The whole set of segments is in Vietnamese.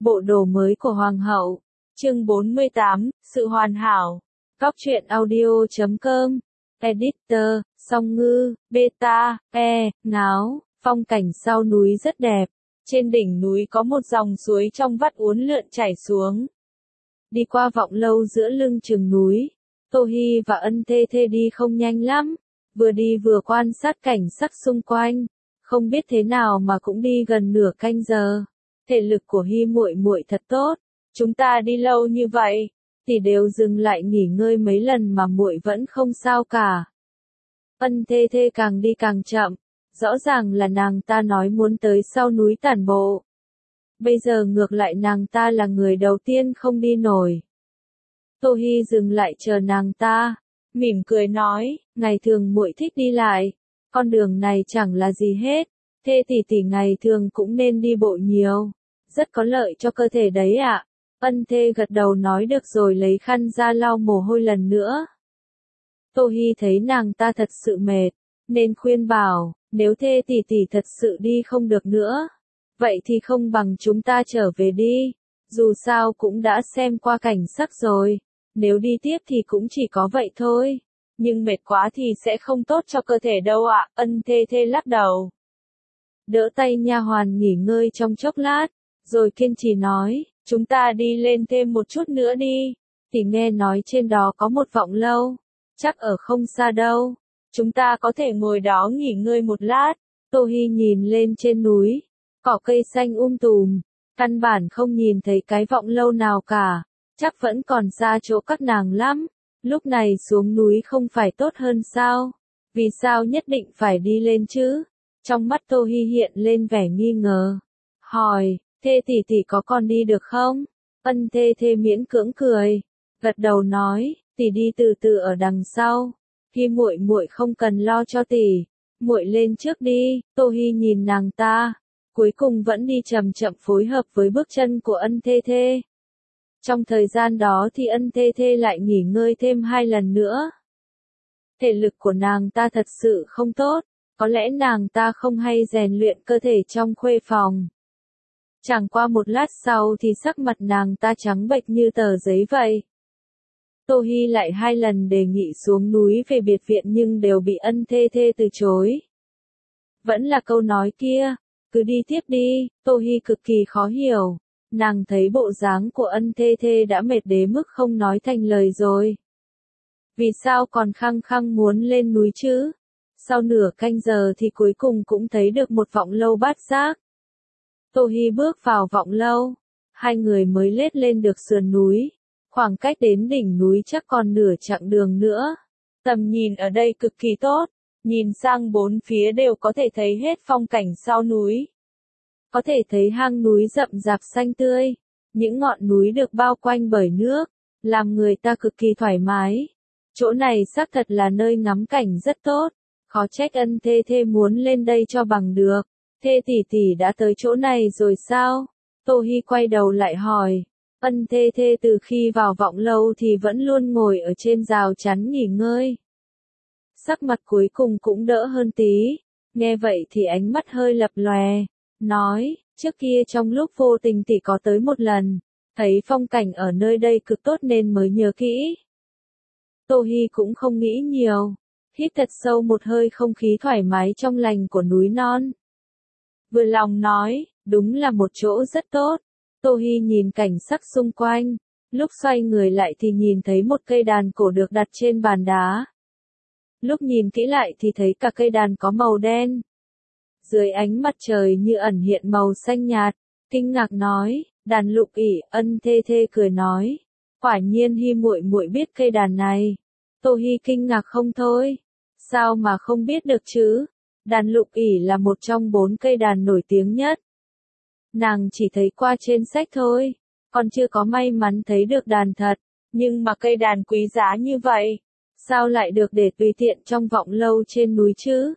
Bộ đồ mới của Hoàng hậu. Chương 48, sự hoàn hảo. Góc truyện audio.com. Editor, Song Ngư, Beta, Ngáo. Phong cảnh sau núi rất đẹp. Trên đỉnh núi có một dòng suối trong vắt uốn lượn chảy xuống. Đi qua vọng lâu giữa lưng chừng núi. Tô Hi và Ân Thê Thê đi không nhanh lắm. Vừa đi vừa quan sát cảnh sắc xung quanh. Không biết thế nào mà cũng đi gần nửa canh giờ. Thể lực của Hi muội muội thật tốt. Chúng ta đi lâu như vậy, thì đều dừng lại nghỉ ngơi mấy lần mà muội vẫn không sao cả. Ân Thê Thê càng đi càng chậm, rõ ràng là nàng ta nói muốn tới sau núi tản bộ. Bây giờ ngược lại nàng ta là người đầu tiên không đi nổi. Tô Hi dừng lại chờ nàng ta, mỉm cười nói, ngày thường muội thích đi lại, con đường này chẳng là gì hết, Thê tỷ ngày thường cũng nên đi bộ nhiều, rất có lợi cho cơ thể đấy ạ. Ân Thê gật đầu nói được rồi lấy khăn ra lau mồ hôi lần nữa. Tô Hi thấy nàng ta thật sự mệt, nên khuyên bảo, nếu Thê tỷ thật sự đi không được nữa, vậy thì không bằng chúng ta trở về đi, dù sao cũng đã xem qua cảnh sắc rồi, nếu đi tiếp thì cũng chỉ có vậy thôi, nhưng mệt quá thì sẽ không tốt cho cơ thể đâu ạ. Ân Thê lắc đầu. Đỡ tay nha hoàn nghỉ ngơi trong chốc lát, rồi kiên trì nói, chúng ta đi lên thêm một chút nữa đi, thì nghe nói trên đó có một vọng lâu, chắc ở không xa đâu, chúng ta có thể ngồi đó nghỉ ngơi một lát. Tô Hi nhìn lên trên núi, cỏ cây xanh tùm, căn bản không nhìn thấy cái vọng lâu nào cả, chắc vẫn còn xa chỗ các nàng lắm, lúc này xuống núi không phải tốt hơn sao, vì sao nhất định phải đi lên chứ? Trong mắt Tô Hi hiện lên vẻ nghi ngờ, hỏi, Thê tỷ có con đi được không? Ân Thê miễn cưỡng cười, gật đầu nói, tỷ đi từ từ ở đằng sau, Hi muội muội không cần lo cho tỷ, muội lên trước đi. Tô Hi nhìn nàng ta, cuối cùng vẫn đi chậm chậm phối hợp với bước chân của Ân Thê. Trong thời gian đó thì Ân Thê lại nghỉ ngơi thêm 2 lần nữa. Thể lực của nàng ta thật sự không tốt, có lẽ nàng ta không hay rèn luyện cơ thể trong khuê phòng. Chẳng qua một lát sau thì sắc mặt nàng ta trắng bệch như tờ giấy vậy. Tô Hi lại 2 lần đề nghị xuống núi về biệt viện nhưng đều bị Ân Thê từ chối. Vẫn là câu nói kia, cứ đi tiếp đi. Tô Hi cực kỳ khó hiểu, nàng thấy bộ dáng của Ân Thê đã mệt đến mức không nói thành lời rồi. Vì sao còn khăng khăng muốn lên núi chứ? Sau nửa canh giờ thì cuối cùng cũng thấy được một vọng lâu bát giác. Tô Hi bước vào vọng lâu, hai người mới lết lên được sườn núi, khoảng cách đến đỉnh núi chắc còn nửa chặng đường nữa. Tầm nhìn ở đây cực kỳ tốt, nhìn sang bốn phía đều có thể thấy hết phong cảnh sau núi. Có thể thấy hang núi rậm rạp xanh tươi, những ngọn núi được bao quanh bởi nước, làm người ta cực kỳ thoải mái. Chỗ này xác thật là nơi ngắm cảnh rất tốt, khó trách Ân Thê muốn lên đây cho bằng được. Thê tỷ đã tới chỗ này rồi sao? Tô Hi quay đầu lại hỏi. Ân Thê từ khi vào vọng lâu thì vẫn luôn ngồi ở trên rào chắn nghỉ ngơi. Sắc mặt cuối cùng cũng đỡ hơn tí, nghe vậy thì ánh mắt hơi lập lòe, nói, trước kia trong lúc vô tình tỷ có tới một lần, thấy phong cảnh ở nơi đây cực tốt nên mới nhớ kỹ. Tô Hi cũng không nghĩ nhiều, hít thật sâu một hơi không khí thoải mái trong lành của núi non. Vừa lòng nói, đúng là một chỗ rất tốt. Tô Hi nhìn cảnh sắc xung quanh, lúc xoay người lại thì nhìn thấy một cây đàn cổ được đặt trên bàn đá. Lúc nhìn kỹ lại thì thấy cả cây đàn có màu đen. Dưới ánh mặt trời như ẩn hiện màu xanh nhạt, kinh ngạc nói, đàn lục ỷ. Ân Thê cười nói, quả nhiên Hi muội muội biết cây đàn này. Tô Hi kinh ngạc không thôi, sao mà không biết được chứ? Đàn lục ỷ là một trong 4 cây đàn nổi tiếng nhất. Nàng chỉ thấy qua trên sách thôi, còn chưa có may mắn thấy được đàn thật, nhưng mà cây đàn quý giá như vậy, sao lại được để tùy tiện trong vọng lâu trên núi chứ?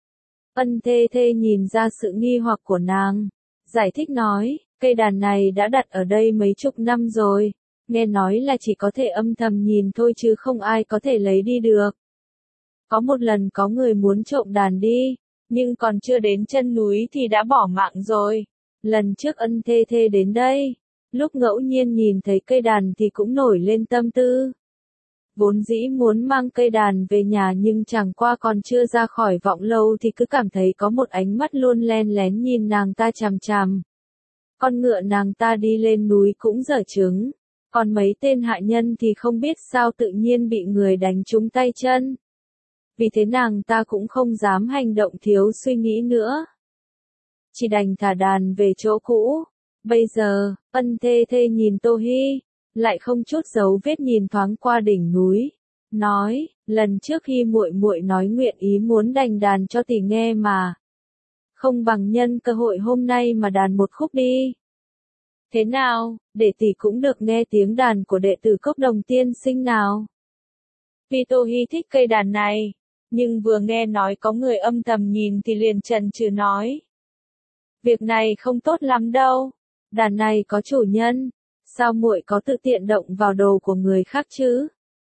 Ân Thê nhìn ra sự nghi hoặc của nàng, giải thích nói, cây đàn này đã đặt ở đây mấy chục năm rồi, nghe nói là chỉ có thể âm thầm nhìn thôi chứ không ai có thể lấy đi được. Có một lần có người muốn trộm đàn đi, nhưng còn chưa đến chân núi thì đã bỏ mạng rồi. Lần trước Ân Thê đến đây, Lúc ngẫu nhiên nhìn thấy cây đàn thì cũng nổi lên tâm tư. Vốn dĩ muốn mang cây đàn về nhà nhưng chẳng qua còn chưa ra khỏi vọng lâu thì cứ cảm thấy có một ánh mắt luôn len lén nhìn nàng ta chằm chằm. Con ngựa nàng ta đi lên núi cũng dở trứng, còn mấy tên hạ nhân thì không biết sao tự nhiên bị người đánh trúng tay chân. Vì thế nàng ta cũng không dám hành động thiếu suy nghĩ nữa. Chỉ đành thả đàn về chỗ cũ. Bây giờ, Ân Thê Thê nhìn Tô Hi, lại không chút dấu vết nhìn thoáng qua đỉnh núi, nói, lần trước khi muội muội nói nguyện ý muốn đành đàn cho tỷ nghe mà. Không bằng nhân cơ hội hôm nay mà đàn một khúc đi. Thế nào, để tỷ cũng được nghe tiếng đàn của đệ tử Cốc Đồng tiên sinh nào. Vì Tô Hi thích cây đàn này, nhưng vừa nghe nói có người âm thầm nhìn thì liền chần chừ nói. Việc này không tốt lắm đâu, đàn này có chủ nhân, sao muội có tự tiện động vào đồ của người khác chứ?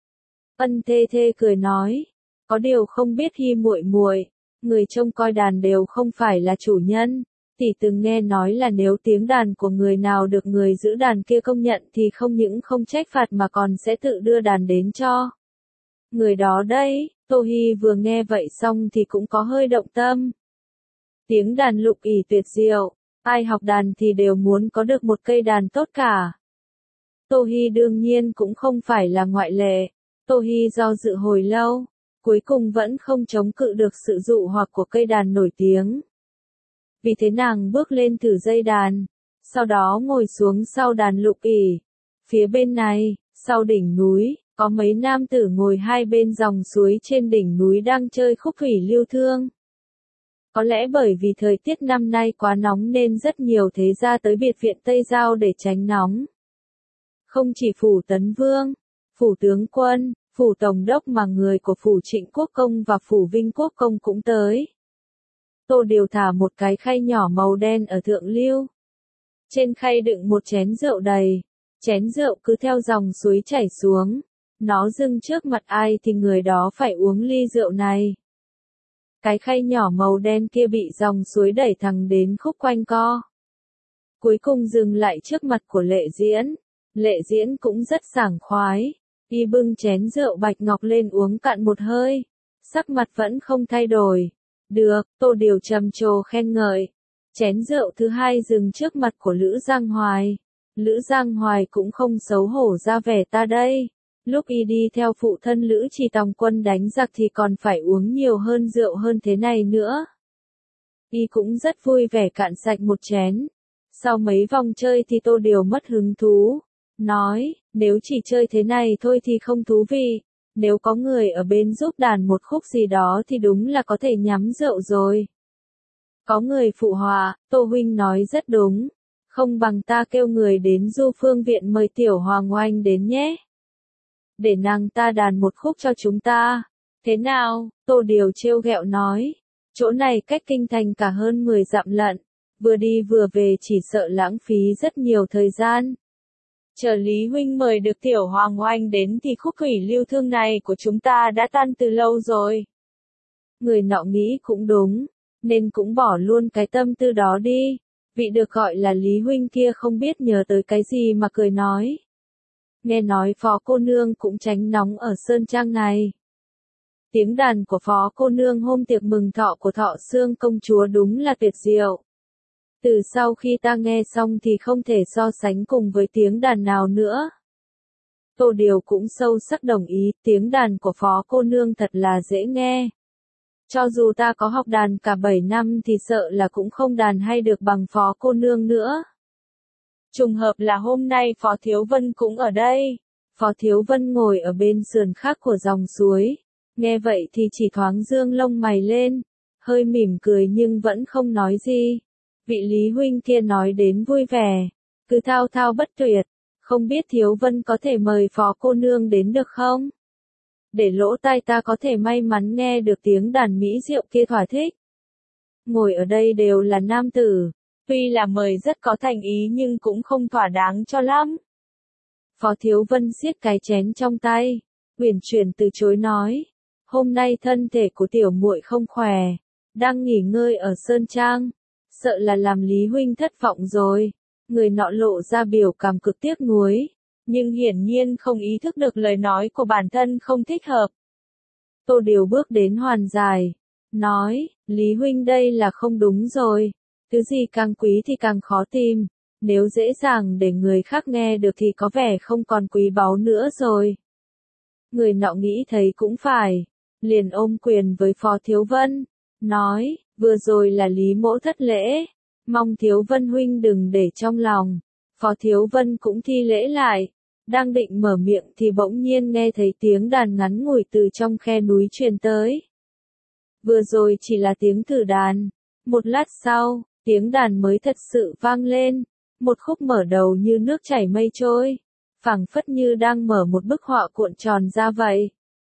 Ân Thê Thê cười nói, có điều không biết Hi muội muội, người trông coi đàn đều không phải là chủ nhân, tỷ từng nghe nói là nếu tiếng đàn của người nào được người giữ đàn kia công nhận thì không những không trách phạt mà còn sẽ tự đưa đàn đến cho người đó đấy. Tô Hi vừa nghe vậy xong thì cũng có hơi động tâm. Tiếng đàn lục ỷ tuyệt diệu, ai học đàn thì đều muốn có được một cây đàn tốt cả. Tô Hi đương nhiên cũng không phải là ngoại lệ. Tô Hi do dự hồi lâu, cuối cùng vẫn không chống cự được sự dụ hoặc của cây đàn nổi tiếng. Vì thế nàng bước lên thử dây đàn, sau đó ngồi xuống sau đàn lục ỷ. Phía bên này, sau đỉnh núi, có mấy nam tử ngồi hai bên dòng suối trên đỉnh núi đang chơi khúc thủy lưu thương. Có lẽ bởi vì thời tiết năm nay quá nóng nên rất nhiều thế gia tới biệt viện Tây Giao để tránh nóng. Không chỉ phủ Tấn Vương, phủ tướng quân, phủ tổng đốc mà người của phủ Trịnh Quốc Công và phủ Vinh Quốc Công cũng tới. Tô Điều thả một cái khay nhỏ màu đen ở thượng lưu. Trên khay đựng một chén rượu đầy, chén rượu cứ theo dòng suối chảy xuống. Nó dâng trước mặt ai thì người đó phải uống ly rượu này. Cái khay nhỏ màu đen kia bị dòng suối đẩy thẳng đến khúc quanh co. Cuối cùng dừng lại trước mặt của Lệ Diễn. Lệ Diễn cũng rất sảng khoái. Y bưng chén rượu bạch ngọc lên uống cạn một hơi. Sắc mặt vẫn không thay đổi. Được, Tô Điều trầm trồ khen ngợi. Chén rượu thứ hai dừng trước mặt của Lữ Giang Hoài. Lữ Giang Hoài cũng không xấu hổ ra vẻ ta đây. Lúc y đi theo phụ thân Lữ Trì Tòng quân đánh giặc thì còn phải uống nhiều hơn rượu hơn thế này nữa. Y cũng rất vui vẻ cạn sạch một chén. Sau mấy vòng chơi thì Tô Điều mất hứng thú. Nói, nếu chỉ chơi thế này thôi thì không thú vị. Nếu có người ở bên giúp đàn một khúc gì đó thì đúng là có thể nhắm rượu rồi. Có người phụ họa, Tô huynh nói rất đúng. Không bằng ta kêu người đến Du Phương Viện mời Tiểu Hoàng Oanh đến nhé. Để nàng ta đàn một khúc cho chúng ta. Thế nào? Tô Điều trêu ghẹo nói. Chỗ này cách kinh thành cả hơn 10 dặm lận. Vừa đi vừa về chỉ sợ lãng phí rất nhiều thời gian. Chờ Lý huynh mời được Tiểu Hoàng Oanh đến thì khúc thủy lưu thương này của chúng ta đã tan từ lâu rồi. Người nọ nghĩ cũng đúng, nên cũng bỏ luôn cái tâm tư đó đi. Vị được gọi là Lý huynh kia không biết nhớ tới cái gì mà cười nói. Nghe nói phó cô nương cũng tránh nóng ở Sơn Trang này. Tiếng đàn của phó cô nương hôm tiệc mừng thọ của Thọ Xương công chúa đúng là tuyệt diệu. Từ sau khi ta nghe xong thì không thể so sánh cùng với tiếng đàn nào nữa. Tô Điều cũng sâu sắc đồng ý, tiếng đàn của phó cô nương thật là dễ nghe. Cho dù ta có học đàn cả 7 năm thì sợ là cũng không đàn hay được bằng phó cô nương nữa. Trùng hợp là hôm nay Phó Thiếu Vân cũng ở đây. Phó Thiếu Vân ngồi ở bên sườn khác của dòng suối. Nghe vậy thì chỉ thoáng dương lông mày lên. Hơi mỉm cười nhưng vẫn không nói gì. Vị Lý huynh kia nói đến vui vẻ. Cứ thao thao bất tuyệt. Không biết Thiếu Vân có thể mời Phó cô nương đến được không? Để lỗ tai ta có thể may mắn nghe được tiếng đàn mỹ diệu kia thỏa thích. Ngồi ở đây đều là nam tử. Tuy là mời rất có thành ý nhưng cũng không thỏa đáng cho lắm. Phó Thiếu Vân siết cái chén trong tay, uyển chuyển từ chối nói, hôm nay thân thể của tiểu muội không khỏe, đang nghỉ ngơi ở Sơn Trang, sợ là làm Lý huynh thất vọng rồi. Người nọ lộ ra biểu cảm cực tiếc nuối, nhưng hiển nhiên không ý thức được lời nói của bản thân không thích hợp. Tô Điều bước đến Hoàn Giải, nói, Lý huynh đây là không đúng rồi, thứ gì càng quý thì càng khó tìm, nếu dễ dàng để người khác nghe được thì có vẻ không còn quý báu nữa rồi. Người nọ nghĩ thấy cũng phải, liền ôm quyền với Phó Thiếu Vân, nói, vừa rồi là Lý mỗ thất lễ, mong Thiếu Vân huynh đừng để trong lòng. Phó Thiếu Vân cũng thi lễ lại, đang định mở miệng thì bỗng nhiên nghe thấy tiếng đàn ngắn ngủi từ trong khe núi truyền tới. Vừa rồi chỉ là tiếng thử đàn, một lát sau, tiếng đàn mới thật sự vang lên, một khúc mở đầu như nước chảy mây trôi, phảng phất như đang mở một bức họa cuộn tròn ra vậy.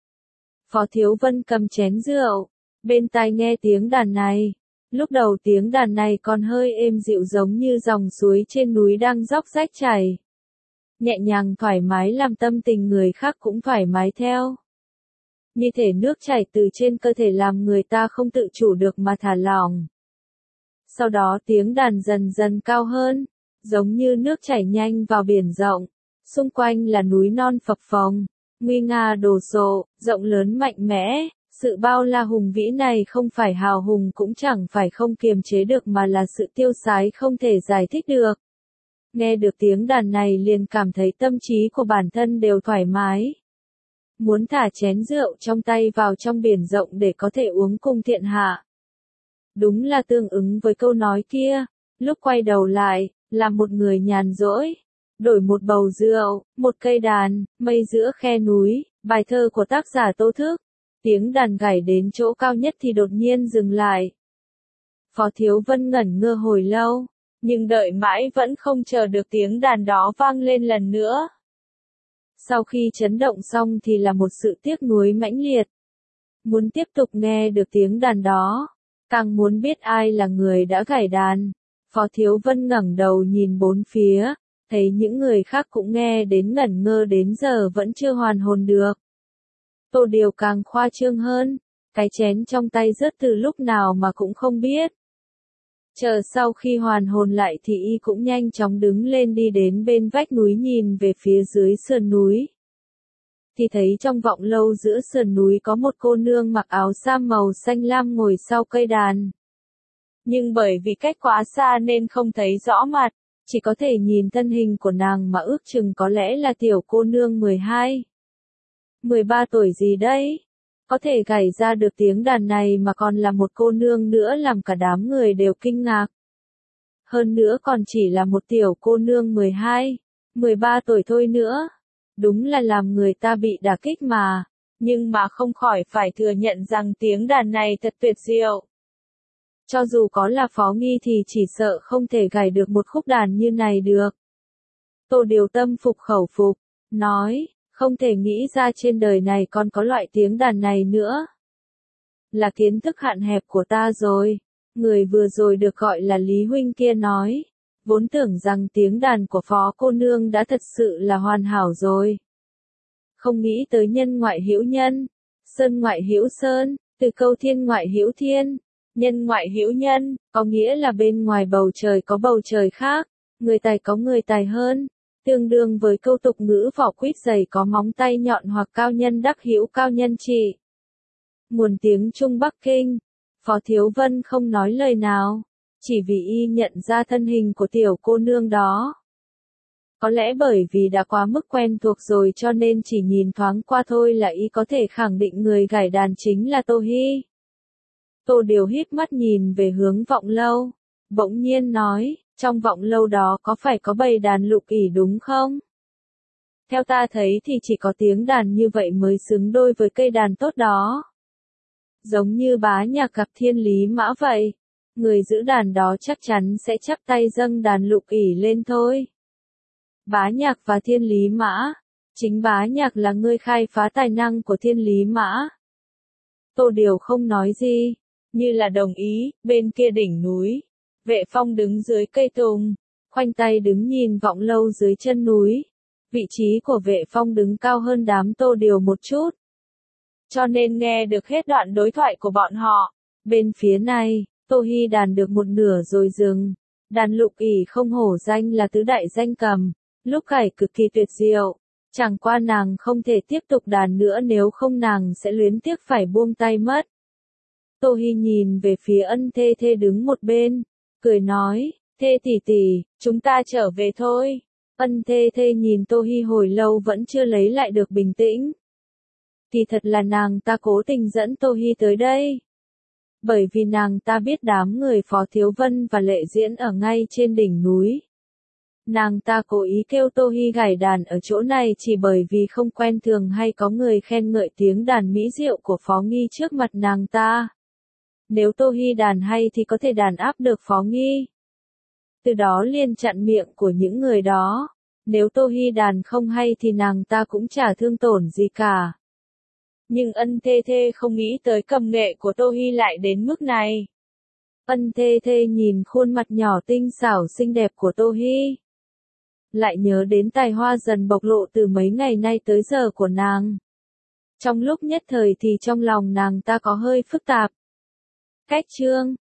Phó Thiếu Vân cầm chén rượu, bên tai nghe tiếng đàn này. Lúc đầu tiếng đàn này còn hơi êm dịu giống như dòng suối trên núi đang róc rách chảy. Nhẹ nhàng thoải mái làm tâm tình người khác cũng thoải mái theo. Như thể nước chảy từ trên cơ thể làm người ta không tự chủ được mà thả lỏng. Sau đó tiếng đàn dần dần cao hơn, giống như nước chảy nhanh vào biển rộng. Xung quanh là núi non phập phồng, nguy nga đồ sộ, rộng lớn mạnh mẽ. Sự bao la hùng vĩ này không phải hào hùng cũng chẳng phải không kiềm chế được mà là sự tiêu sái không thể giải thích được. Nghe được tiếng đàn này liền cảm thấy tâm trí của bản thân đều thoải mái. Muốn thả chén rượu trong tay vào trong biển rộng để có thể uống cùng thiên hạ. Đúng là tương ứng với câu nói kia, lúc quay đầu lại, là một người nhàn rỗi. Đổi một bầu rượu, một cây đàn, mây giữa khe núi, bài thơ của tác giả Tô Thức. Tiếng đàn gảy đến chỗ cao nhất thì đột nhiên dừng lại. Phó Thiếu Vân ngẩn ngơ hồi lâu, nhưng đợi mãi vẫn không chờ được tiếng đàn đó vang lên lần nữa. Sau khi chấn động xong thì là một sự tiếc nuối mãnh liệt. Muốn tiếp tục nghe được tiếng đàn đó, càng muốn biết ai là người đã gảy đàn. Phó Thiếu Vân ngẩng đầu nhìn bốn phía, thấy những người khác cũng nghe đến ngẩn ngơ đến giờ vẫn chưa hoàn hồn được. Tô Điều càng khoa trương hơn, cái chén trong tay rớt từ lúc nào mà cũng không biết. Chờ sau khi hoàn hồn lại thì y cũng nhanh chóng đứng lên đi đến bên vách núi nhìn về phía dưới sườn núi. Thì thấy trong vọng lâu giữa sườn núi có một cô nương mặc áo sam màu xanh lam ngồi sau cây đàn. Nhưng bởi vì cách quá xa nên không thấy rõ mặt, chỉ có thể nhìn thân hình của nàng mà ước chừng có lẽ là tiểu cô nương 12. 13 tuổi gì đấy? Có thể gảy ra được tiếng đàn này mà còn là một cô nương nữa làm cả đám người đều kinh ngạc. Hơn nữa còn chỉ là một tiểu cô nương 12, 13 tuổi thôi nữa. Đúng là làm người ta bị đả kích mà, nhưng mà không khỏi phải thừa nhận rằng tiếng đàn này thật tuyệt diệu. Cho dù có là Phó Nghi thì chỉ sợ không thể gảy được một khúc đàn như này được. Tô Điều tâm phục khẩu phục, nói, không thể nghĩ ra trên đời này còn có loại tiếng đàn này nữa. Là kiến thức hạn hẹp của ta rồi. Người vừa rồi được gọi là Lý huynh kia nói, vốn tưởng rằng tiếng đàn của Phó cô nương đã thật sự là hoàn hảo rồi. Không nghĩ tới nhân ngoại hữu nhân, sơn ngoại hữu sơn, từ câu thiên ngoại hữu thiên, nhân ngoại hữu nhân, có nghĩa là bên ngoài bầu trời có bầu trời khác, người tài có người tài hơn. Tương đương với câu tục ngữ vỏ quýt dày có móng tay nhọn hoặc cao nhân đắc hữu cao nhân trị. Nguồn tiếng Trung Bắc Kinh. Phó Thiếu Vân không nói lời nào, chỉ vì y nhận ra thân hình của tiểu cô nương đó. Có lẽ bởi vì đã quá mức quen thuộc rồi cho nên chỉ nhìn thoáng qua thôi là y có thể khẳng định người gảy đàn chính là Tô Hi. Tô Điều híp mắt nhìn về hướng vọng lâu, bỗng nhiên nói, trong vọng lâu đó có phải có bầy đàn lục ỷ đúng không? Theo ta thấy thì chỉ có tiếng đàn như vậy mới xứng đôi với cây đàn tốt đó. Giống như bá nhạc gặp thiên lý mã vậy, người giữ đàn đó chắc chắn sẽ chắp tay dâng đàn lục ỷ lên thôi. Bá nhạc và thiên lý mã, chính bá nhạc là người khai phá tài năng của thiên lý mã. Tô Điều không nói gì, như là đồng ý. Bên kia đỉnh núi, Vệ Phong đứng dưới cây tùng, khoanh tay đứng nhìn vọng lâu dưới chân núi. Vị trí của Vệ Phong đứng cao hơn đám Tô Điều một chút, cho nên nghe được hết đoạn đối thoại của bọn họ. Bên phía này, Tô Hi đàn được một nửa rồi dừng, Đàn lục ỷ không hổ danh là tứ đại danh cầm, lúc cải cực kỳ tuyệt diệu. Chẳng qua nàng không thể tiếp tục đàn nữa nếu không nàng sẽ luyến tiếc phải buông tay mất. Tô Hi nhìn về phía Ân Thê Thê đứng một bên, cười nói, Thê tỷ tỷ, chúng ta trở về thôi. Ân Thê Thê nhìn Tô Hi hồi lâu vẫn chưa lấy lại được bình tĩnh. Thì thật là nàng ta cố tình dẫn Tô Hi tới đây. Bởi vì nàng ta biết đám người Phó Thiếu Vân và Lệ Diễn ở ngay trên đỉnh núi. Nàng ta cố ý kêu Tô Hi gảy đàn ở chỗ này chỉ bởi vì không quen thường hay có người khen ngợi tiếng đàn mỹ diệu của Phó Nghi trước mặt nàng ta. Nếu Tô Hi đàn hay thì có thể đàn áp được Phó Nghi. Từ đó liền chặn miệng của những người đó. Nếu Tô Hi đàn không hay thì nàng ta cũng chả thương tổn gì cả. Nhưng Ân Thê Thê không nghĩ tới cầm nghệ của Tô Hi lại đến mức này. Ân Thê Thê nhìn khuôn mặt nhỏ tinh xảo xinh đẹp của Tô Hi. Lại nhớ đến tài hoa dần bộc lộ từ mấy ngày nay tới giờ của nàng. Trong lúc nhất thời thì trong lòng nàng ta có hơi phức tạp. Cách chương